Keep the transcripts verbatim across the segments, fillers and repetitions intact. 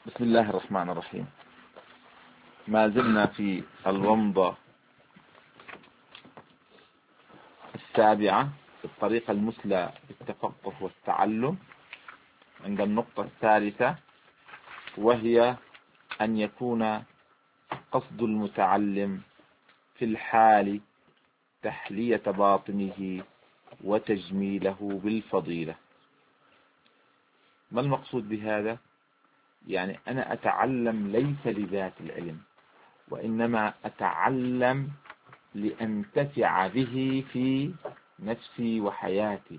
بسم الله الرحمن الرحيم. ما زلنا في الومضة السابعة في الطريقة المثلى بالتفقه والتعلم، عند النقطة الثالثة، وهي أن يكون قصد المتعلم في الحال تحلية باطنه وتجميله بالفضيلة. ما المقصود بهذا؟ يعني أنا أتعلم ليس لذات العلم، وإنما أتعلم لأنتفع به في نفسي وحياتي.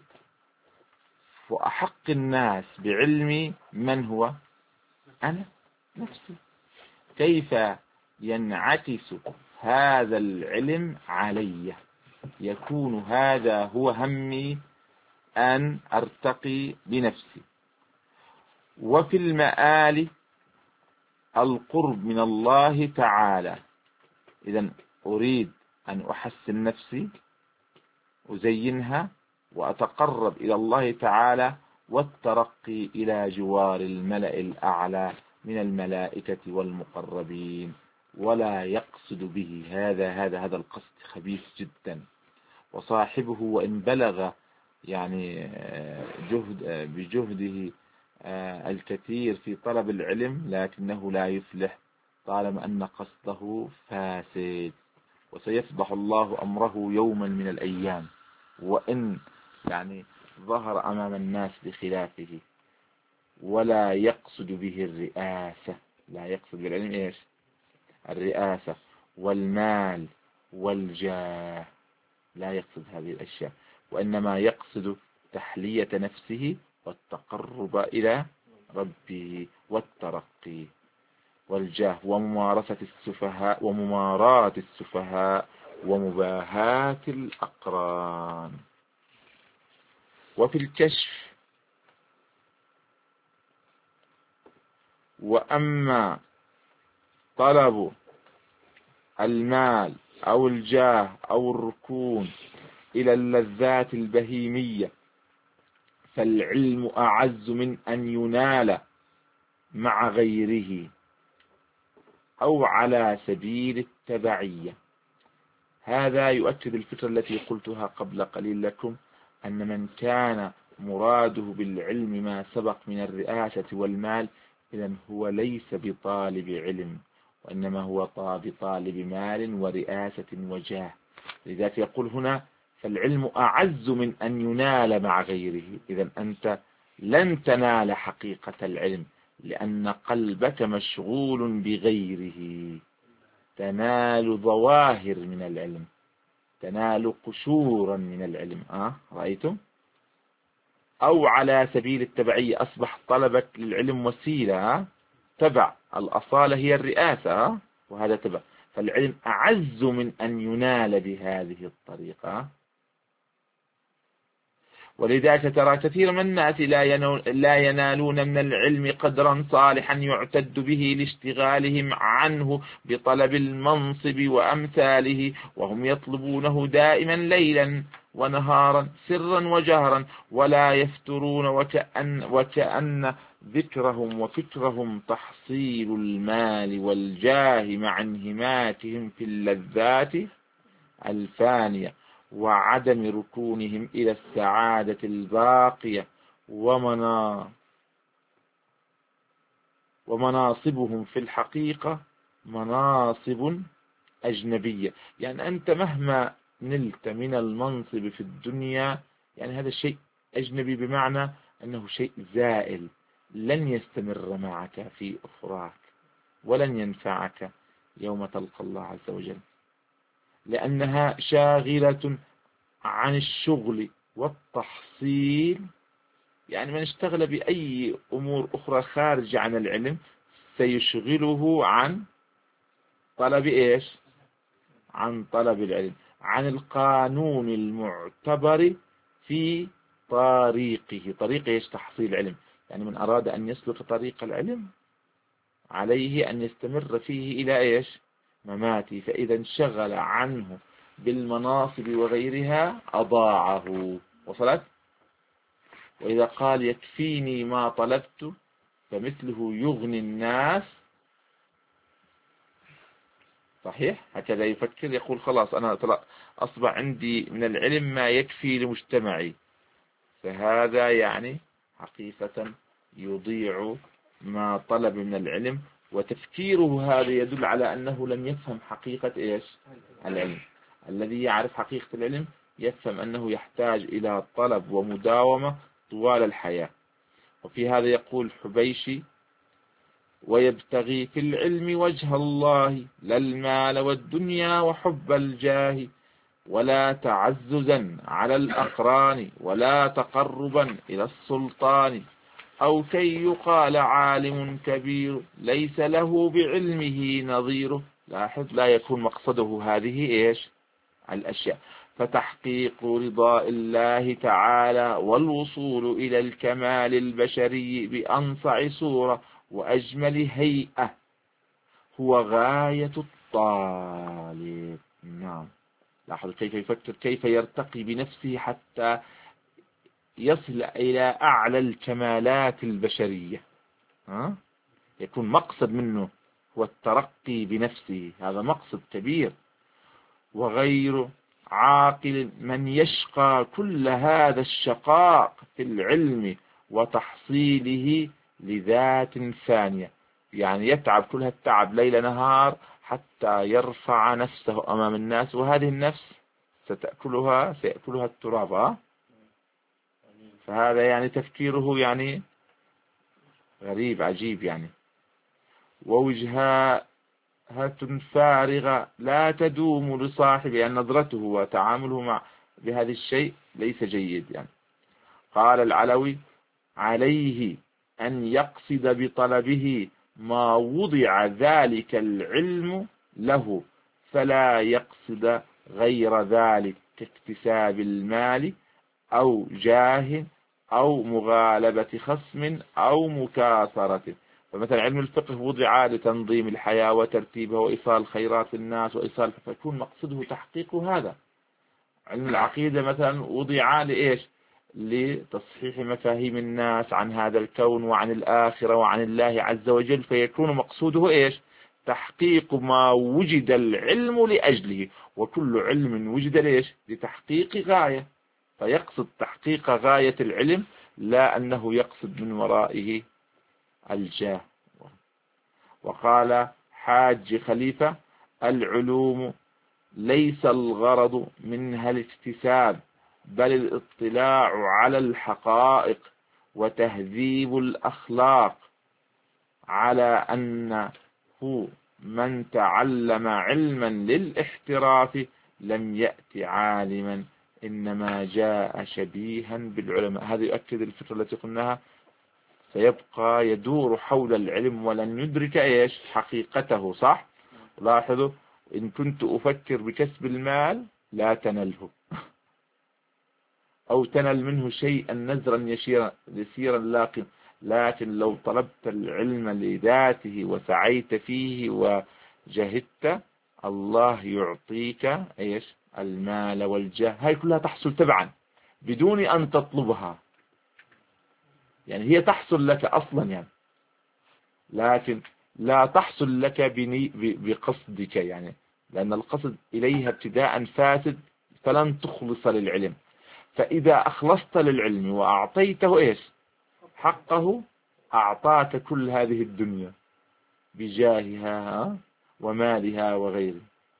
وأحق الناس بعلمي من هو؟ أنا نفسي. كيف ينعكس هذا العلم علي؟ يكون هذا هو همي، أن أرتقي بنفسي، وفي المآل القرب من الله تعالى. إذن أريد أن أحسن نفسي، أزينها، وأتقرب إلى الله تعالى، والترقي إلى جوار الملأ الأعلى من الملائكة والمقربين. ولا يقصد به هذا هذا هذا القصد خبيث جدا، وصاحبه وإن بلغ يعني جهد بجهده الكثير في طلب العلم، لكنه لا يفلح طالما أن قصده فاسد. وسيفضح الله أمره يوما من الأيام، وإن يعني ظهر أمام الناس بخلافه. ولا يقصد به الرئاسة، لا يقصد بالعلم إيش؟ الرئاسة والمال والجاه، لا يقصد هذه الأشياء، وإنما يقصد تحلية نفسه والتقرب إلى ربه والترقي والجاه وممارسة السفهاء ومماراة السفهاء ومباهاة الأقران. وفي الكشف، وأما طلب المال أو الجاه أو الركون إلى اللذات البهيمية، فالعلم أعز من أن ينال مع غيره أو على سبيل التبعية. هذا يؤكد الفكرة التي قلتها قبل قليل لكم، أن من كان مراده بالعلم ما سبق من الرئاسة والمال، إذن هو ليس بطالب علم، وإنما هو بطالب مال ورئاسة وجاه. لذلك يقول هنا: فالعلم أعز من أن ينال مع غيره. إذن أنت لن تنال حقيقة العلم، لأن قلبك مشغول بغيره. تنال ظواهر من العلم، تنال قشورا من العلم. آه رأيتم؟ أو على سبيل التبعية، أصبح طلبك للعلم وسيلة. آه؟ تبع الأصالة هي الرئاسة، آه؟ وهذا تبع. فالعلم أعز من أن ينال بهذه الطريقة. ولذلك ترى كثير من الناس لا ينالون من العلم قدرا صالحا يعتد به لاشتغالهم عنه بطلب المنصب وأمثاله، وهم يطلبونه دائما ليلا ونهارا سرا وجهرا، ولا يفترون، وكأن, وكأن ذكرهم وفكرهم تحصيل المال والجاه مع انهماكهم في اللذات الفانية، وعدم ركونهم إلى السعادة الباقية. ومنا ومناصبهم في الحقيقة مناصب أجنبية. يعني أنت مهما نلت من المنصب في الدنيا، يعني هذا الشيء أجنبي، بمعنى أنه شيء زائل، لن يستمر معك في أخراك، ولن ينفعك يوم تلقى الله عز وجل، لأنها شاغلة عن الشغل والتحصيل. يعني من اشتغل بأي أمور أخرى خارج عن العلم سيشغله عن طلب إيش؟ عن طلب العلم، عن القانون المعتبر في طريقه. طريق إيش؟ تحصيل العلم. يعني من أراد أن يسلك طريق العلم عليه أن يستمر فيه إلى إيش؟ مماته. فإذا انشغل عنه بالمناصب وغيرها أضاعه. وصلت؟ وإذا قال: يكفيني ما طلبت فمثله يغني الناس. صحيح، هكذا يفكر، يقول خلاص أنا أصبح عندي من العلم ما يكفي لمجتمعي، فهذا يعني حقيقة يضيع ما طلب من العلم. وتفكيره هذا يدل على أنه لم يفهم حقيقة إيش العلم. الذي يعرف حقيقة العلم يفهم أنه يحتاج إلى طلب ومداومة طوال الحياة. وفي هذا يقول حبيشي: ويبتغي في العلم وجه الله لا المال والدنيا وحب الجاه، ولا تعززا على الأقران ولا تقربا إلى السلطان، أو كي يقال عالم كبير ليس له بعلمه نظير. لاحظ، لا يكون مقصده هذه إيش الأشياء. فتحقيق رضاء الله تعالى والوصول إلى الكمال البشري بأنصع صورة وأجمل هيئة هو غاية الطالب. نعم، لاحظ كيف يفكر، كيف يرتقي بنفسه حتى يصل إلى أعلى الكمالات البشرية. ها؟ يكون مقصد منه هو الترقي بنفسه، هذا مقصد كبير. وغير عاقل من يشقى كل هذا الشقاء في العلم وتحصيله لذات ثانية، يعني يتعب كل هالتعب ليل نهار حتى يرفع نفسه أمام الناس، وهذه النفس ستأكلها سيأكلها التراب. فهذا يعني تفكيره يعني غريب عجيب يعني. ووجهات فارغة لا تدوم لصاحبه، يعني نظرته وتعامله مع بهذا الشيء ليس جيد يعني. قال العلوي: عليه أن يقصد بطلبه ما وضع ذلك العلم له، فلا يقصد غير ذلك كاكتساب المال أو جاه أو مغالبة خصم أو مكاثرة. فمثلا علم الفقه وضع لتنظيم الحياة وترتيبها وإيصال الخيرات للناس وإيصال، فيكون مقصده تحقيق هذا. علم العقيدة مثلا وضع لإيش؟ لتصحيح مفاهيم الناس عن هذا الكون وعن الآخرة وعن الله عز وجل، فيكون مقصوده إيش؟ تحقيق ما وجد العلم لأجله، وكل علم وجد ليش؟ لتحقيق غاية، فيقصد تحقيق غاية العلم، لا أنه يقصد من ورائه الجاه. وقال حاج خليفة: العلوم ليس الغرض منها الاكتساب، بل الاطلاع على الحقائق وتهذيب الأخلاق، على أنه من تعلم علما للاحتراف لم يأتي عالما، إنما جاء شبيها بالعلماء. هذا يؤكد الفكرة التي قلناها، سيبقى يدور حول العلم ولن يدرك إيش حقيقته. صح؟ لاحظوا، إن كنت أفكر بكسب المال لا تنله أو تنل منه شيئا نزرا يسيرا يسيرا لكن لكن لو طلبت العلم لذاته وسعيت فيه وجهدت، الله يعطيك إيش المال والجاه. هاي كلها تحصل تبعا بدون أن تطلبها، يعني هي تحصل لك أصلا يعني، لكن لا تحصل لك بقصدك يعني، لأن القصد إليها ابتداء فاسد، فلن تخلص للعلم. فإذا أخلصت للعلم وأعطيته إيش حقه، أعطاك كل هذه الدنيا بجاهها ومالها وغيره.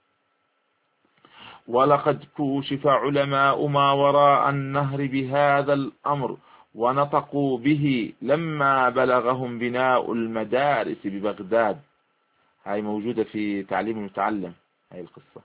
ولقد كوشف علماء ما وراء النهر بهذا الأمر ونطقوا به لما بلغهم بناء المدارس ببغداد. هاي موجودة في تعليم المتعلم، هاي القصة.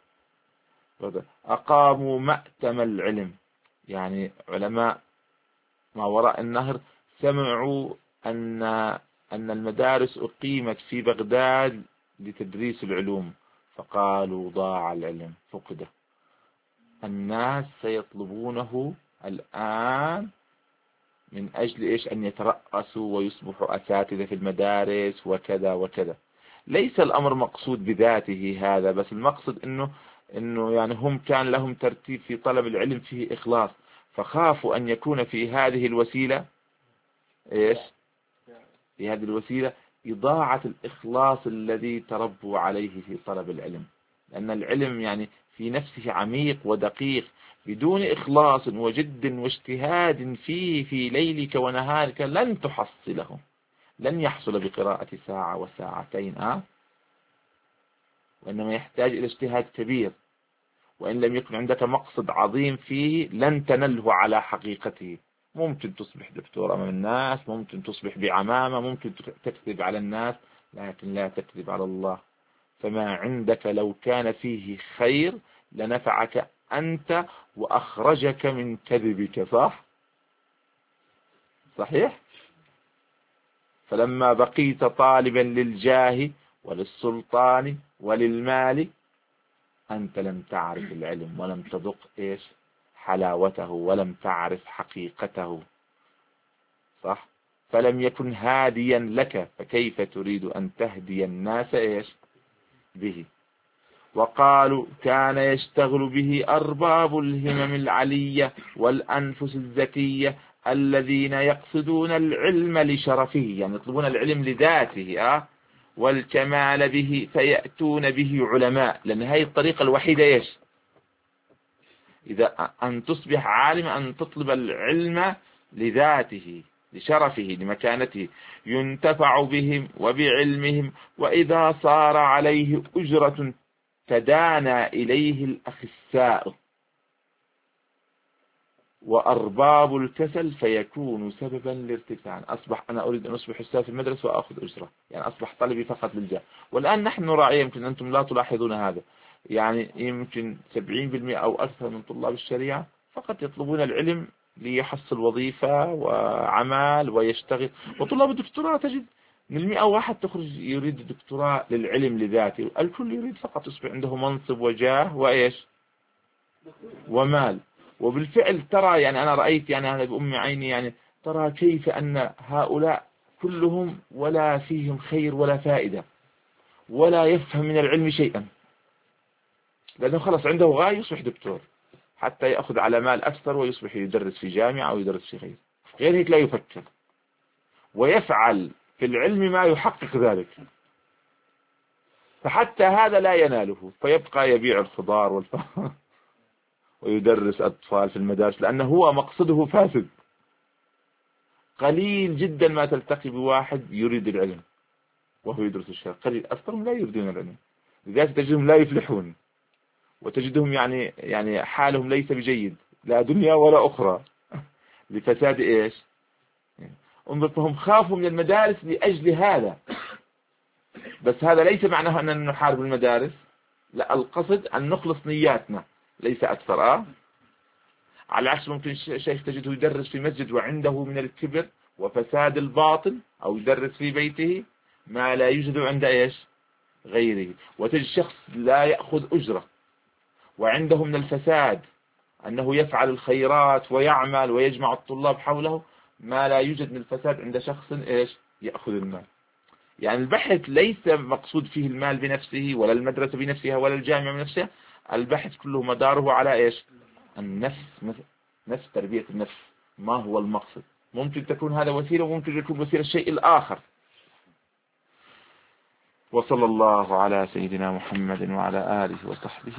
أقاموا مأتم العلم، يعني علماء ما وراء النهر سمعوا أن أن المدارس أقيمت في بغداد لتدريس العلوم، فقالوا ضاع العلم، فقده. الناس سيطلبونه الآن من أجل إيش؟ أن يترأسوا ويصبحوا أساتذة في المدارس وكذا وكذا. ليس الأمر مقصود بذاته هذا، بس المقصد إنه إنه يعني هم كان لهم ترتيب في طلب العلم فيه إخلاص، فخافوا أن يكون في هذه الوسيلة إيش في هذه الوسيلة إضاعة الإخلاص الذي تربوا عليه في طلب العلم، لأن العلم يعني في نفسه عميق ودقيق، بدون إخلاص وجد واجتهاد فيه في ليلك ونهارك لن تحصله، لن يحصل بقراءة ساعة وساعتين أه؟ وإنما يحتاج إلى اجتهاد كبير، وإن لم يكن عندك مقصد عظيم فيه لن تنله على حقيقته. ممكن تصبح دكتور أمام الناس، ممكن تصبح بعمامة، ممكن تكذب على الناس، لكن لا تكذب على الله. فما عندك لو كان فيه خير لنفعك أنت وأخرجك من كذبك، صح؟ صحيح؟ فلما بقيت طالبا للجاه وللسلطان وللمال أنت لم تعرف العلم ولم تذق إيش حلاوته ولم تعرف حقيقته، صح؟ فلم يكن هاديا لك، فكيف تريد أن تهدي الناس إيش به؟ وقالوا كان يشتغل به أرباب الهمم العلية والأنفس الزكية الذين يقصدون العلم لشرفه، يعني يطلبون العلم لذاته أه؟ والكمال به، فيأتون به علماء، لأن هذه الطريقة الوحيدة إيش إذا أن تصبح عالما، أن تطلب العلم لذاته لشرفه لمكانته، ينتفع بهم وبعلمهم، وإذا صار عليه أجرة تدانى إليه الأخساء، وأرباب الكسل فيكون سببا لارتفاع. أصبح أنا أريد أن أصبح أستاذ في المدرسة وأخذ أجرة، يعني أصبح طلبي فقط للجاه. والآن نحن نراعي، يمكن أنتم لا تلاحظون هذا، يعني يمكن سبعين بالمئة أو أكثر من طلاب الشريعة فقط يطلبون العلم ليحصل وظيفة وعمل ويشتغل. وطلاب الدكتوراه تجد من المئة واحد تخرج يريد الدكتوراه للعلم لذاته، الكل يريد فقط يصبح عنده منصب وجاه وإيش ومال. وبالفعل ترى، يعني أنا رأيت يعني هذا بأم عيني، يعني ترى كيف أن هؤلاء كلهم ولا فيهم خير ولا فائدة ولا يفهم من العلم شيئا، لأنه خلص عنده غاية يصبح دكتور حتى يأخذ على مال أكثر ويصبح يدرس في جامعة أو يدرس في غير غير هيك لا يفكر ويفعل في العلم ما يحقق ذلك، فحتى هذا لا يناله، فيبقى يبيع الخضار والفضار ويدرس أطفال في المدارس، لأنه هو مقصده فاسد. قليل جدا ما تلتقي بواحد يريد العلم وهو يدرس الشرع، قليل، أكثرهم لا يريدون العلم، لذلك تجدهم لا يفلحون، وتجدهم يعني يعني حالهم ليس بجيد لا دنيا ولا أخرى لفساد إيش. انظر، فهم خافوا من المدارس لأجل هذا، بس هذا ليس معناه أننا نحارب المدارس، لا، القصد أن نخلص نياتنا ليس أكثر أه؟ على العكس ممكن شيخ تجده يدرس في مسجد وعنده من الكبر وفساد الباطن، أو يدرس في بيته ما لا يوجد عند إيش غيره، وتجد شخص لا يأخذ أجرة وعنده من الفساد أنه يفعل الخيرات ويعمل ويجمع الطلاب حوله ما لا يوجد من الفساد عند شخص إيش يأخذ المال. يعني البحث ليس مقصود فيه المال بنفسه ولا المدرسة بنفسها ولا الجامعة بنفسها، البحث كله مداره على إيش النفس، نفس تربية النفس، ما هو المقصد. ممكن تكون هذا وسيلة وممكن يكون وسيلة الشيء الآخر. وصلى الله على سيدنا محمد وعلى آله وصحبه.